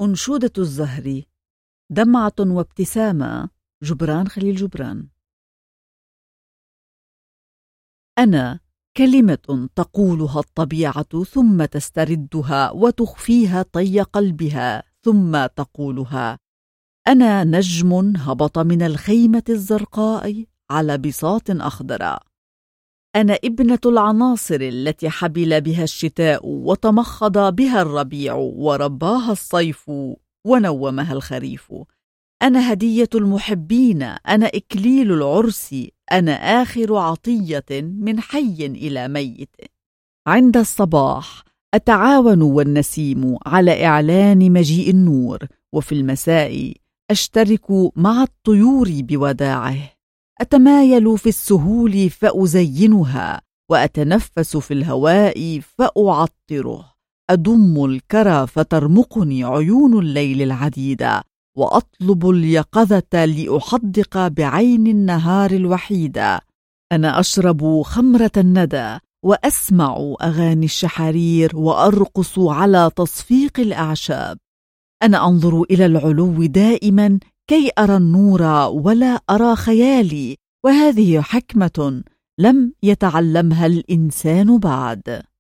أنشودة الزهر. دمعة وابتسامة. جبران خليل جبران. أنا كلمة تقولها الطبيعة ثم تستردها وتخفيها طي قلبها ثم تقولها. أنا نجم هبط من الخيمة الزرقاء على بساط أخضر. أنا ابنة العناصر التي حبل بها الشتاء وتمخض بها الربيع ورباها الصيف ونومها الخريف. أنا هدية المحبين، أنا إكليل العرس، أنا آخر عطية من حي إلى ميت. عند الصباح أتعاون والنسيم على إعلان مجيء النور، وفي المساء أشترك مع الطيور بوداعه. أتمايل في السهول فأزينها، وأتنفس في الهواء فأعطره. أضم الكرى فترمقني عيون الليل العديدة، وأطلب اليقظة لأحدق بعين النهار الوحيدة. أنا أشرب خمرة الندى وأسمع أغاني الشحارير وأرقص على تصفيق الأعشاب. أنا أنظر إلى العلو دائما كي أرى النور ولا أرى خيالي، وهذه حكمة لم يتعلمها الإنسان بعد.